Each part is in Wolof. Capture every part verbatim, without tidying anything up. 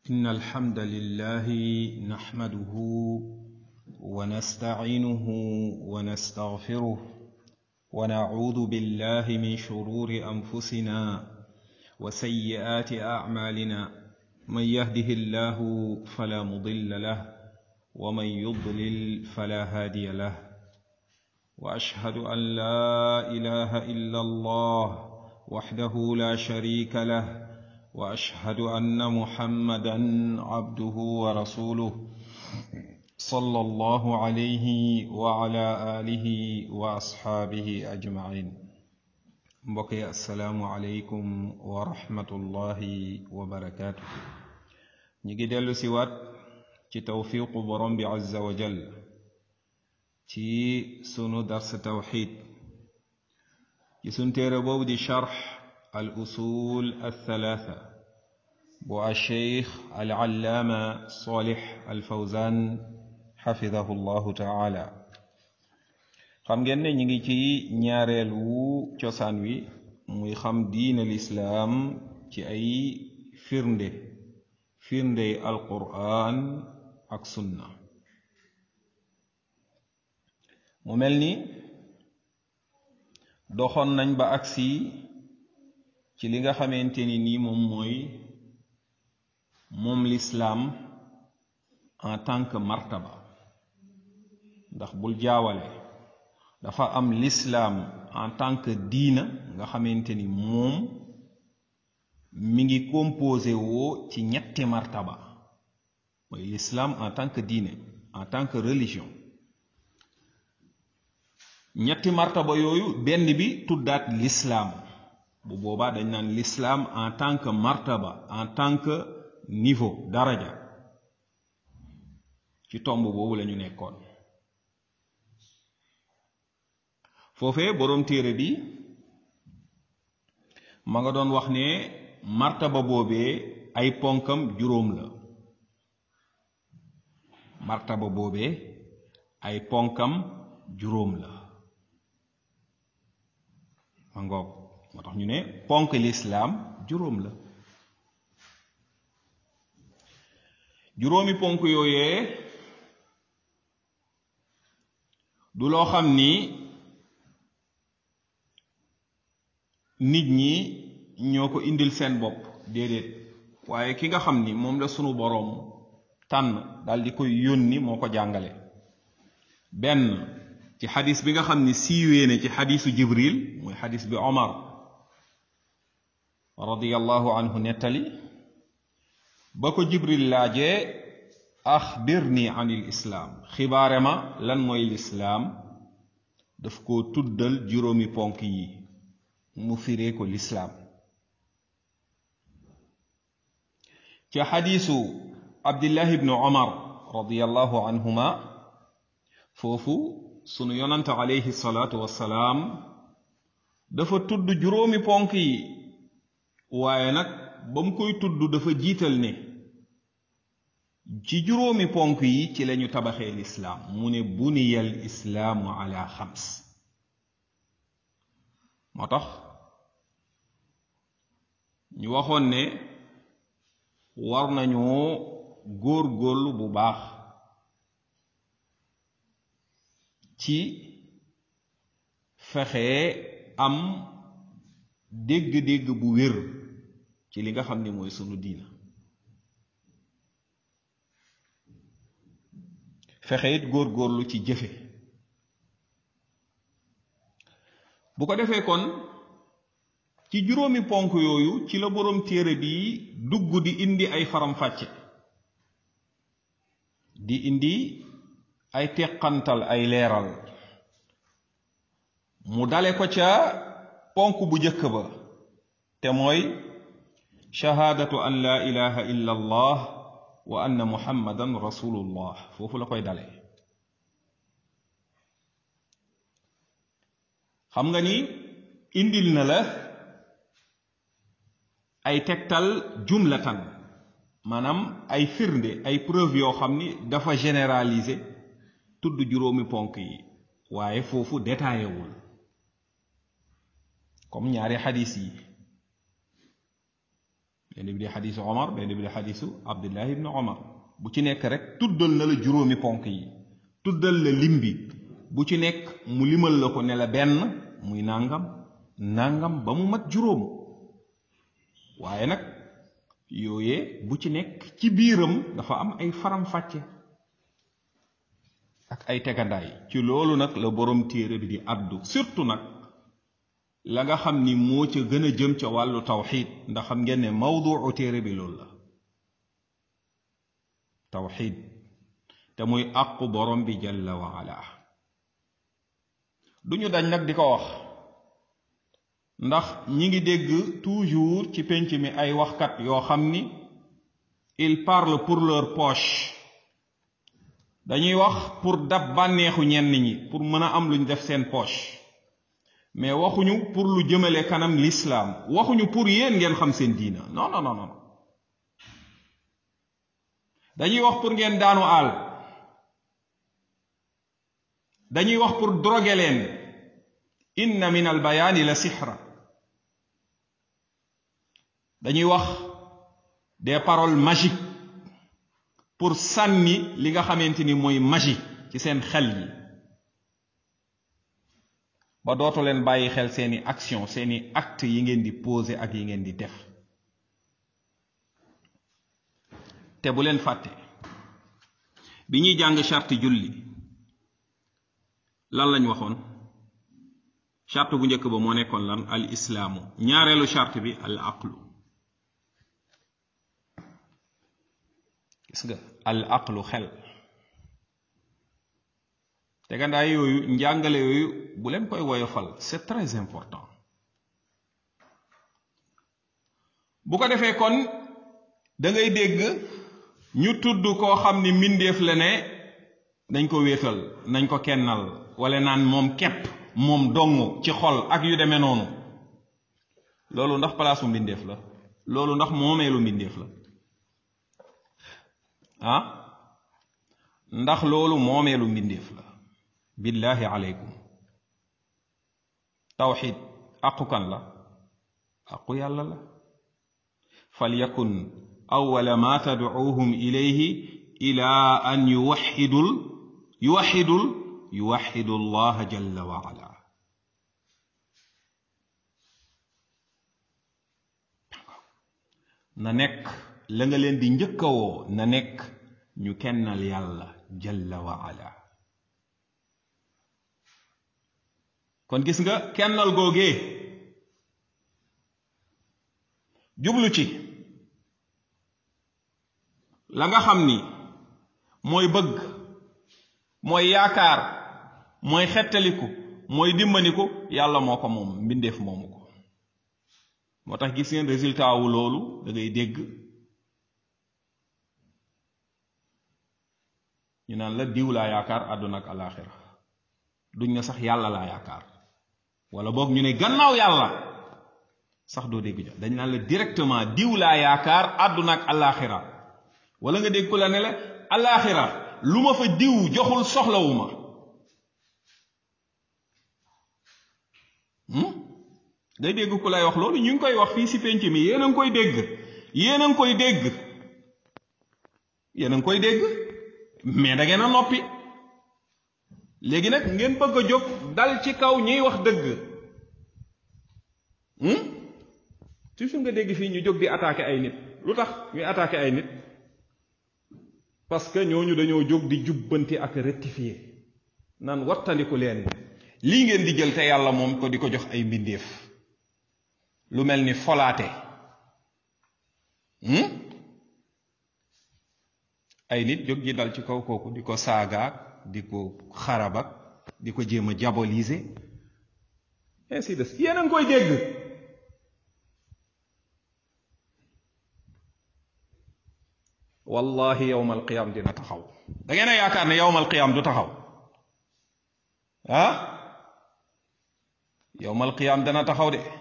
إن الحمد لله نحمده ونستعينه ونستغفره ونعوذ بالله من شرور أنفسنا وسيئات أعمالنا من يهده الله فلا مضل له ومن يضلل فلا هادي له وأشهد أن لا إله إلا الله وحده لا شريك له وأشهد أن محمدا عبده ورسوله صلى الله عليه وعلى آله وأصحابه أجمعين. بقي السلام عليكم ورحمة الله وبركاته. نيجي ديالو سيوات ci tawfiqu borom bi azza wa jal ci sunu dars tawxid ci sun téere boobu di charx al usul althalatha bu alcheikh alallaama salih alfawzan xafidahu llahu taala. xam ngeen ne ñi ngi ci ñaareelu cosaan wi muy xam diina lislaam ci ay firnde firndey alquran ak sunna. mu mel ni doxoon nañ ba agsi ci li nga xamante ni nii moom mooy moom lislaam en tant que martaba, ndax bul jaawale dafa am lislaam en tant que diina nga xamante ni moom mi ngi composé woo ci ñetti martaba, mooy l'islam en tant que diine, en tant que religion. ñetti martaba yooyu benn bi tuddaat l'islam, bu boobaa dañ naan l'islam en tant que martaba, en tant que niveau, daraja. ci tomb boobu la ñu nekkoon. foofee boroom téere bi ma nga doon wax ne martaba boobee ay ponkam juróom la. martaba boobee ay ponkam juróom la. ma ngoog moo tax ñu ne ponk lislaam juróom la. juróomi ponk yooyee du loo xam ni nit ñi ñoo ko indil seen bopp, déedéet, waaye ki nga xam ni moom la sunu boroom tànn dal di koy yónni moo ko jàngale. benn ci xadis bi nga xam ni siiwee na ci xadisu jibril, muy xadis bi omar radiyallahu anhu nettali ba ko jibril laajee axbirni anil islaam, xibaare ma lan mooy lislaam, daf ko tuddal juróomi ponk yi mu firee ko lislaam. ci xadisu abdillahi ibnu omar radiyallahu anhuma foofu sunu yonante alayhi salaatu wassalaam dafa tudd juróomi ponk yi, waaye nag ba mu koy tudd dafa jiital ne ci juróomi ponk yi ci lañu tabaxee lislaam. mu ne buniyal islaamu ala xams. moo tax ñu waxoon ne war nañoo góor-góorlu bu baax ci fexe am dégg-dégg bu wér ci li nga xam ni mooy sunu diina, fexe it góor-góorlu ci jëfe. bu ko defee kon ci juróomi ponk yooyu ci la boroom téere bi dugg di indi ay faram-fàcce, di indi ay teqantal, ay leeral. mu dale ko ca ponk bu jëkk ba te mooy shahaadatu an la ilaha illa allah wa anna muhammadan rasulullah. foofu la koy dale. xam nga ni indil na la ay tegtal jumlatan, maanaam ay firnde, ay preuve yoo xam ni dafa généraliser tudd juróomi ponk yi, waaye foofu détaillé wul comme ñaari xadis yi. benn bi di xadisu Omar benn bi di xadisu Abdullah ibn Omar bu ci nekk rek tuddal na la juróomi ponk yi tuddal la lim bi bu ci nekk mu limal la ko ne la benn muy nangam nangam ba mu mat juróom waaye nag yooyee bu ci nekk ci biiram dafa am ay faram-fàcce ak ay tegandaay ci loolu nag la borom téere bi di addu surtout nag la nga xam ni moo ca gën a jëm ca wàllu tawxid ndax xam ngeen ne mawduu téere bi loolu la tawxid te muy àqu borom bi jalla wa ala duñu dañ nag di ko wax ndax ñi ngi dégg toujours ci penc mi ay waxkat yoo xam ni ils parlent pour leur poche dañuy wax pour dab bànneexu ñenn ñi pour mën a am luñ def seen poche mais waxuñu pour lu jëmale kanam l'islam waxuñu pour yéen ngeen xam seen diina non non non non dañuy wax pour ngeen daanu àll dañuy wax pour droguer leen inna min al bayaani la sixra dañuy wax des paroles magiques pour sànni li nga xamante ni mooy magie ci seen xel yi ba dootu leen bàyyi xel seeni action seeni acte yi ngeen di poser ak yi ngeen di def te bu leen fàtte bi ñuy jàng charte julli lan lañ waxoon charte bu njëkk ba moo nekkoon lan al islaamu ñaareelu charte bi al aqlu gis nga al aqlu xel te gandaay yooyu njàngale yooyu bu leen koy woyofal c'est très important bu ko defee kon da ngay dégg ñu tudd koo xam ni mbindeef la ne nañ ko wéetal nañ ko kennal wala naan moom kepp moom dong ci xol ak yu demee noonu loolu ndax palaasu mbindeef la loolu ndax moomeelu mbindeef la ah ndax loolu moomeelu mbindeef la billahi aleykum tawxid aqu kan la aqu yàlla la falyakun awwala ma tad'uuhum ilayhi ila an yuwaxidul yuwaxidul yuwaxidu allah jalla wa ala na nekk la nga leen di njëkkawoo na nekk ñu kennal yàlla jalla wa ala kon gis nga kennal googee jublu ci la nga xam ni mooy bëgg mooy yaakaar mooy xettaliku mooy dimbaniku yàlla moo ko moom mbindeef moomu ko moo tax gis ngeen résultat wu loolu da ngay dégg ñu naan la diw laa yaakaar àdduna ak alaaxira duñ na sax yàlla laa yaakaar wala boog ñu ne gannaaw yàlla sax doo dégg ja dañ naan la directement diw laa yaakaar àdduna ak alaaxira wala nga dégg ku la ne la alaaxira lu ma fa diw joxul soxlawuma day dégg ku lay wax loolu ñu ngi koy wax fii si penc mi yéen a ngi koy dégg yéen a ngi koy dégg yéen a ngi koy dégg mais da ngeen a noppi léegi nag ngeen bëgg a jóg dal ci kaw ñuy wax dëgg toujours nga dégg fii ñu jóg di attaquer ay nit lu tax ñuy attaquer ay nit parce que ñooñu dañoo jóg di jubbanti ak rectifier naan wattandiku leen lii ngeen di jël te yàlla moom ko di ko jox ay mbindeef lu mel ni folaate ay nit jóg ji dal ci kaw kooku di ko saagaak di ko xarabak di ko jéem a diaboliser ainsi de suite yéen a ngi koy dégg wallahi yawmal qiyam dina taxaw da ngeen a yaakaar ne yawmal qiyam du taxaw ah yawmal qiyam dana taxaw de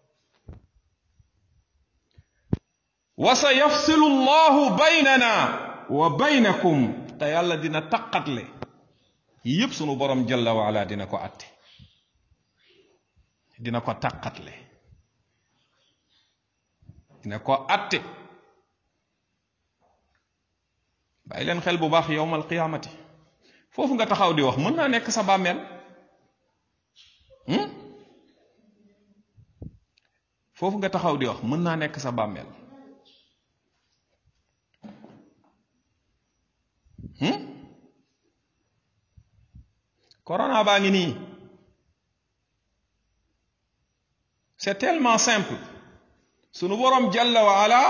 wa sa yafsilu llahu baynana wa baynakum te yàlla dina taqatle yépp sunu borom jalla wa ala dina ko atte dina ko taqatle dina ko atte bàyyi leen xel bu baax yowmal qiyaamati foofu nga taxaw di wax mën naa nekk sa bàmmeel foofu nga taxaw di wax mën naa nekk sa bàmmeel corona baa ngi nii c'est tellement simple sunu boroom jalla wa ala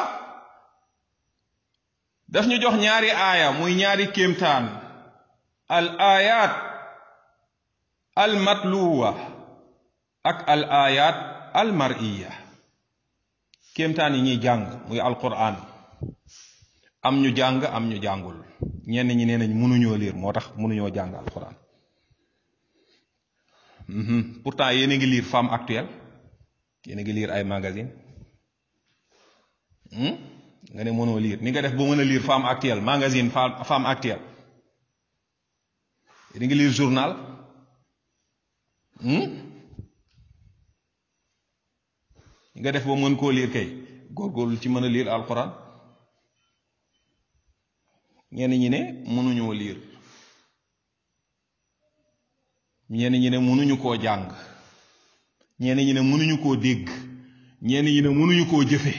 daf ñu jox ñaari aaya muy ñaari kéemtaan al ayat al matluwa ak al ayat al mar'iya kéemtaan yi ñuy jàng muy alquran am ñu jàng am ñu jàngul ñenn ñi nee nañ mënuñoo lire moo tax mënuñoo jàng alquran pourtant yéen a ngi lire Femme Actuelle yéen a ngi lire ay magazine nga ne mënoo lire ni nga def ba mën a lire Femme Actuelle magazine Femme Actuelle yéen a ngi lire journal nga def ba mën koo lire kay góorgóorlu ci mën a lire alquran ñenn ñi ne mënuñoo lire ñenn ñi ne mënuñu koo jàng ñenn ñi ne mënuñu koo dégg ñenn ñi ne mënuñu koo jëfe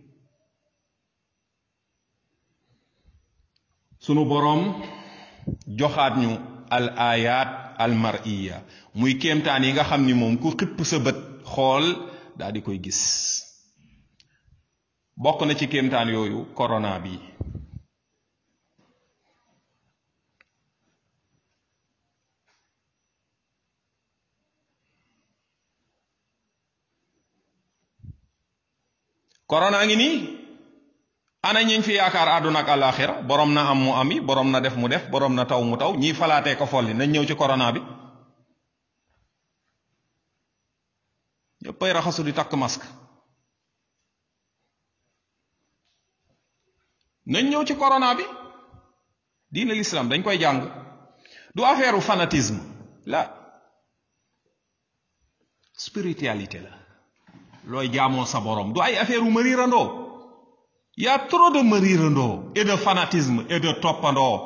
sunu boroom joxaat ñu al ayat al mar'iya muy kéemtaan yi nga xam ni moom ku xipp sa bët xool daal di koy gis bokk na ci kéemtaan yooyu corona bi corona ngi nii ana ñiñ fi yaakaar àdduna ak àllaaxira borom na am mu ami borom na def mu def borom na taw mu taw ñiy falaatee ko folli nañ ñëw ci corona bi ñëppay raxasu di takk masque nañ ñëw ci corona bi diine l'islam dañ koy jàng du affaire fanatisme la spiritualité la looy jaamoo sa borom du ay affaire u mariirandoo y a trop de mariirandoo et de fanatisme et de toppandoo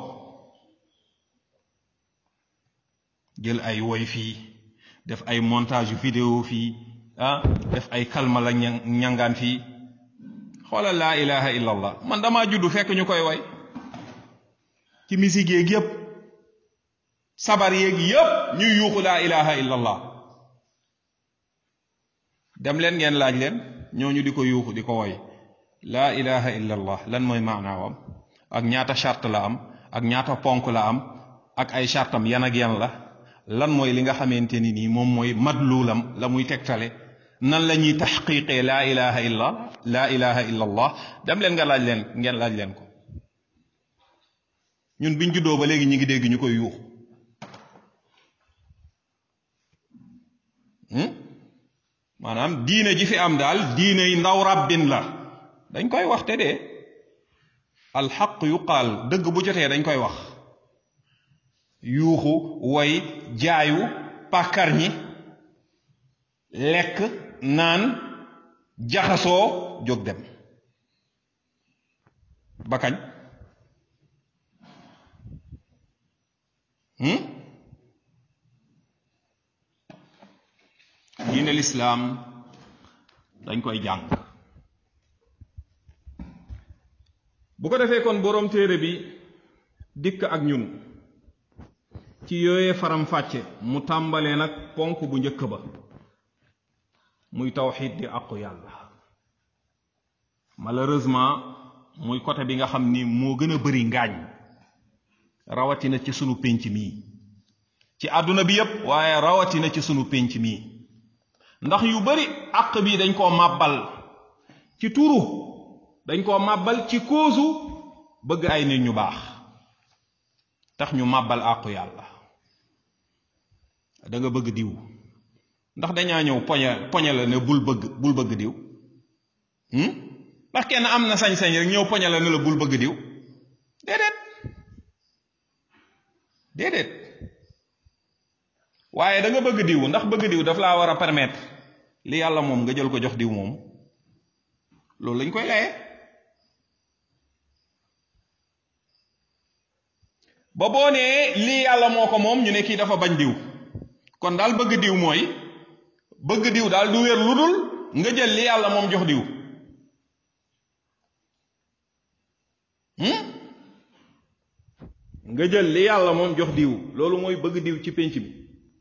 jël ay woy fii def ay montage vidéo fii ah def ay kalma la ñangaan fii xoolal laa ilaha illa allah man damaa juddu fekk ñu koy way ci musique yeeg yépp sabar yeeg yépp ñuy yuuxu laa ilaha illa allah dem leen ngeen laaj leen ñooñu di ko yuuxu di ko woy laa ilaha illa allah lan mooy maanaawam ak ñaata charte la am ak ñaata ponk la am ak ay chartam yan ak yan la lan mooy li nga xamante ni nii moom mooy madluulam la muy tegtale nan la ñuy taxqiqee laa ilaha illa laa ilaha illa allah dem leen nga laaj leen ngeen laaj leen ko ñun biñ juddoo ba léegi ñi ngi dégg ñu koy yuuxu maanaam diine ji fi am daal diine yi ndaw rabbin la dañ koy wax te de alxaq yuqaal dëgg bu jotee dañ koy wax yuuxu woy jaayu pàkkar ñi lekk naan jaxasoo jóg dem ba kañ diine lislaam dañ koy jàng bu ko defee kon boroom téere bi dikk ak ñun ci yooyee faram fàcce mu tàmbalee nag ponk bu njëkk ba muy tawxiid di àqu yàlla malheureusement muy côté bi nga xam ni moo gën a bari ngaañ rawatina ci sunu pénc mii ci àdduna bi yépp waaye rawatina ci sunu pénc mii ndax yu bari àq bi dañ koo màbbal ci turu dañ koo màbbal ci koosu bëgg ay nit ñu baax tax ñu màbbal àqu yàlla da nga bëgg diw ndax dañaa ñëw poñe poñe la ne bul bëgg bul bëgg diw ndax kenn am na sañ-sañ rek ñëw poñe la ne la bul bëgg diw déedéet déedéet waaye da nga bëgg diw ndax bëgg diw daf laa war a permettre li yàlla moom nga jël ko jox diw moom loolu lañ koy laye ba boo nee lii yàlla moo ko moom ñu ne kii dafa bañ diw kon daal bëgg diw mooy bëgg diw daal du wér lu dul nga jël li yàlla moom jox diw nga jël li yàlla moom jox diw loolu mooy bëgg diw ci pénc bi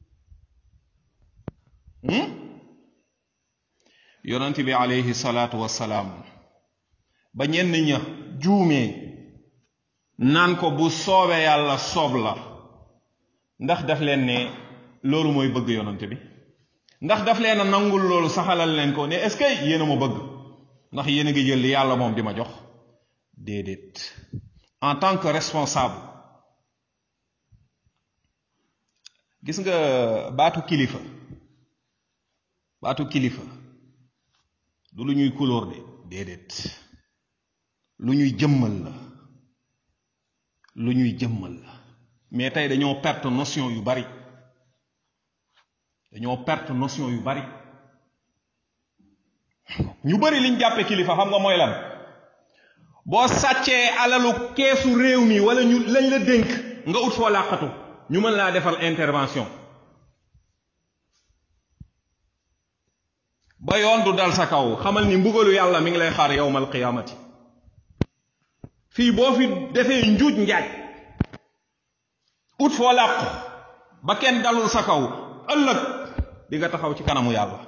yonent bi alayhi salaatu wassalaam ba ñenn ña juumee naan ko bu soobee yàlla soob la ndax daf leen ne loolu mooy bëgg yonent bi ndax daf leen a nangul loolu saxalal leen ko ne est-ce que yéen a ma bëgg ndax yéen a ngi jël li yàlla moom di ma jox déedéet en tant que responsable gis nga baatu kilifa baatu kilifa du lu ñuy couleur de déedéet lu ñuy jëmmal la lu ñuy jëmmal la mais tey dañoo perte notion yu bari dañoo perte notion yu bari ñu bari liñ jàppe kilifa xam nga mooy lan boo sàccee alalu keesu réew mi wala ñu lañ la dénk nga ut foo làqatu ñu mën laa defal intervention ba yoon du dal sa kaw xamal ni mbugalu yàlla mi ngi lay xaar yawmal qiyaamati fii boo fi defee njuuj njaaj ut foo làqu ba kenn dalul sa kaw ëllëg di nga taxaw ci kanamu yàlla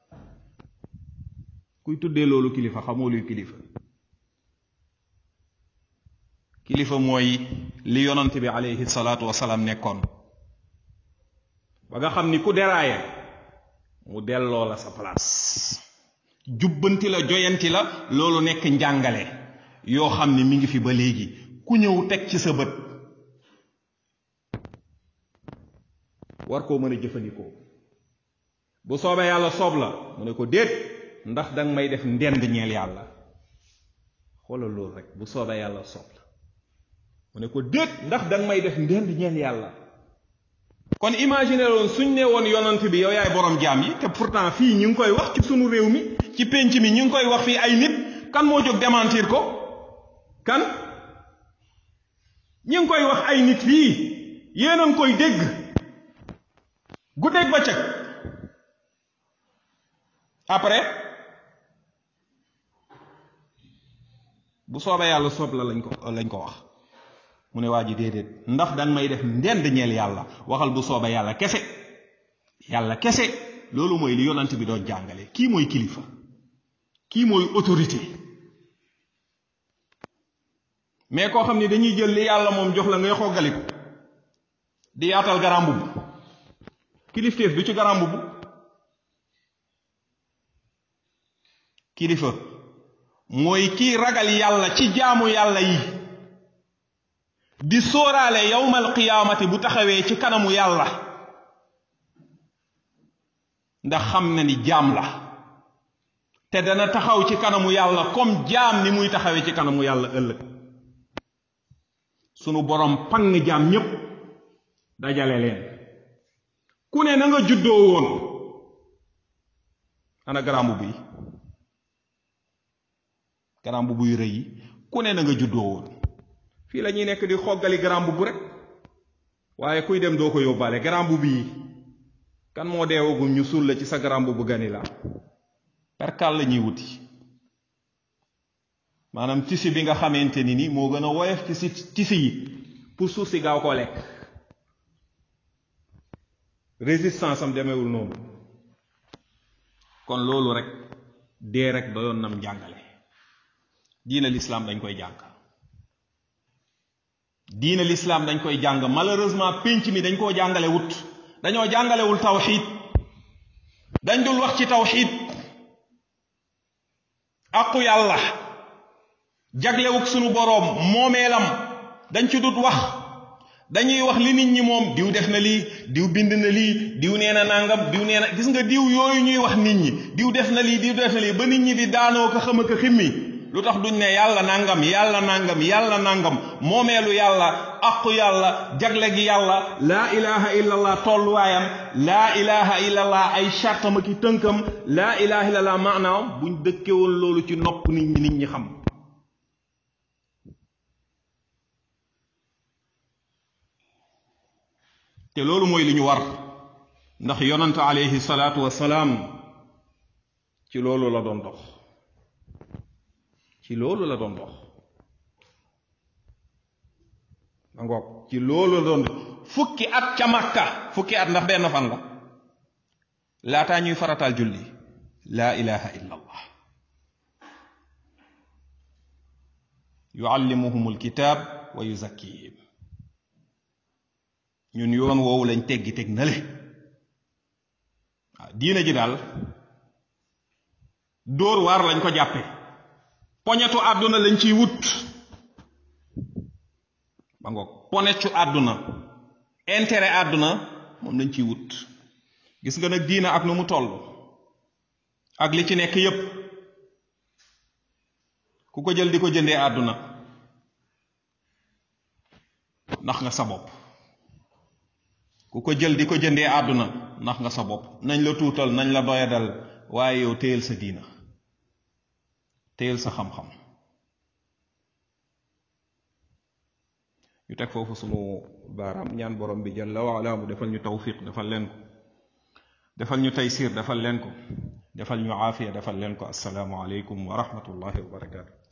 kuy tuddee loolu kilifa xamoo luy kilifa kilifa mooy li yonent bi alayhi salaatu wasalaam nekkoon ba nga xam ni ku deraaye mu delloo la sa place jubbanti la joyanti la loolu nekk njàngale yoo xam ni mi ngi fi ba léegi ku ñëw teg ci sa bët war koo mën a jëfandikoo bu soobee yàlla soob la mu ne ko déet ndax danga may def ndend ñeel yàlla xoolal loolu rek bu soobee yàlla soob la mu ne ko déet ndax danga may def ndend ñeel yàlla kon imaginer loon suñ ne woon yonant bi yow yaay borom jaam yi te pourtant fii ñu ngi koy wax ci sunu réew mi ci pénc mi ñu ngi koy wax fii ay nit kan moo jóg démentir ko kan ñu ngi koy wax ay nit fii yéen a ngi koy dégg guddeeg bëccëg après bu soobee yàlla soob la lañ ko lañ ko wax mu ne waa ji déedéet ndax danga may def ndend ñeel yàlla waxal bu soobee yàlla kese yàlla kese loolu mooy li yonant bi doon jàngale kii mooy kilifa kii mooy autorité mais koo xam ni dañuy jël li yàlla moom jox la ngay xoggaliku di yaatal garam mbubb kilifteef du ci garam mbubb kilifa mooy kii ragal yàlla ci jaamu yàlla yi di sóoraale yawmal qiyaamati bu taxawee ci kanamu yàlla ndax xam na ni jaam la te dana taxaw ci kanamu yàlla comme jaam ni muy taxawee ci kanamu yàlla ëllëg sunu borom pang jaam ñépp dajale leen ku ne na nga juddoo woon ana garam mbubb yi garam mbubb yu rëy yi ku ne na nga juddoo woon fii la ñuy nekk di xoggali garam mbubb rek waaye kuy dem doo ko yóbbaale garam mbubb yi kan moo deewagum ñu suul la ci sa garam mbubb gani la perkal la ñuy wuti maanaam tisi bi nga xamante ni ni moo gën a woyof ci si tisi yi pour suuf si gaaw koo lekk résistance am demeewul noonu kon loolu rek dee rek doyoon nam jàngale diina l'islam dañ koy jàng diina l'islam dañ koy jàng malheureusement pénc mi dañ koo jàngale wut dañoo jàngalewul tawxiid dañ dul wax ci tawxiid aqu yàlla jaglewuk sunu boroom moomeelam dañ ci dut wax dañuy wax li nit ñi moom diw def na lii diw bind na lii diw nee na nangam diw nee na gis nga diw yooyu ñuy wax nit ñi diw def na lii diw def na lii ba nit ñi di daanoo ko xam ak ximmi lu tax duñ ne yàlla nangam yàlla nangam yàlla nangam moomeelu yàlla aqu yàlla jagle gi yàlla laa ilaha illallah tolluwaayam laa ilaha illallah ay chartam ki tënkam laa ilaha illallah maanaam buñ dëkkewoon loolu ci nopp nit ñi nit ñi xam te loolu mooy li ñu war ndax yonante alayhi salaatu wasalaam ci loolu la doon dox ci loolu la doon dox ma ngoog ci loolu la doon dox fukki at ca Makka fukki at ndax benn fan la laataa ñuy farataal julli laa ilaha illa allah yuallimuhum alkitab wa yuzakkihim ñun yoon woowu lañ teggi teg nale waaw diina ji daal dóor waar lañ ko jàppe poñetu àdduna lañ ciy wut ba ngoog poñetu àdduna intérêt àdduna moom lañ ciy wut gis nga nag diina ak nu mu toll ak li ci nekk yépp ku ko jël di ko jëndee àdduna ndax nga sa bopp ku ko jël di ko jëndee àdduna ndax nga sa bopp nañ la tuutal nañ la doyadal waaye yow téyel sa diina téyel sa xam-xam ñu teg foofu sunu baaraam ñaan borom bi jalla wa ala mu defal ñu tawfiq defal leen ko defal ñu taysir defal leen ko defal ñu aafiya defal leen ko assalaamu aleykum wa rahmatullahi wa barakaatu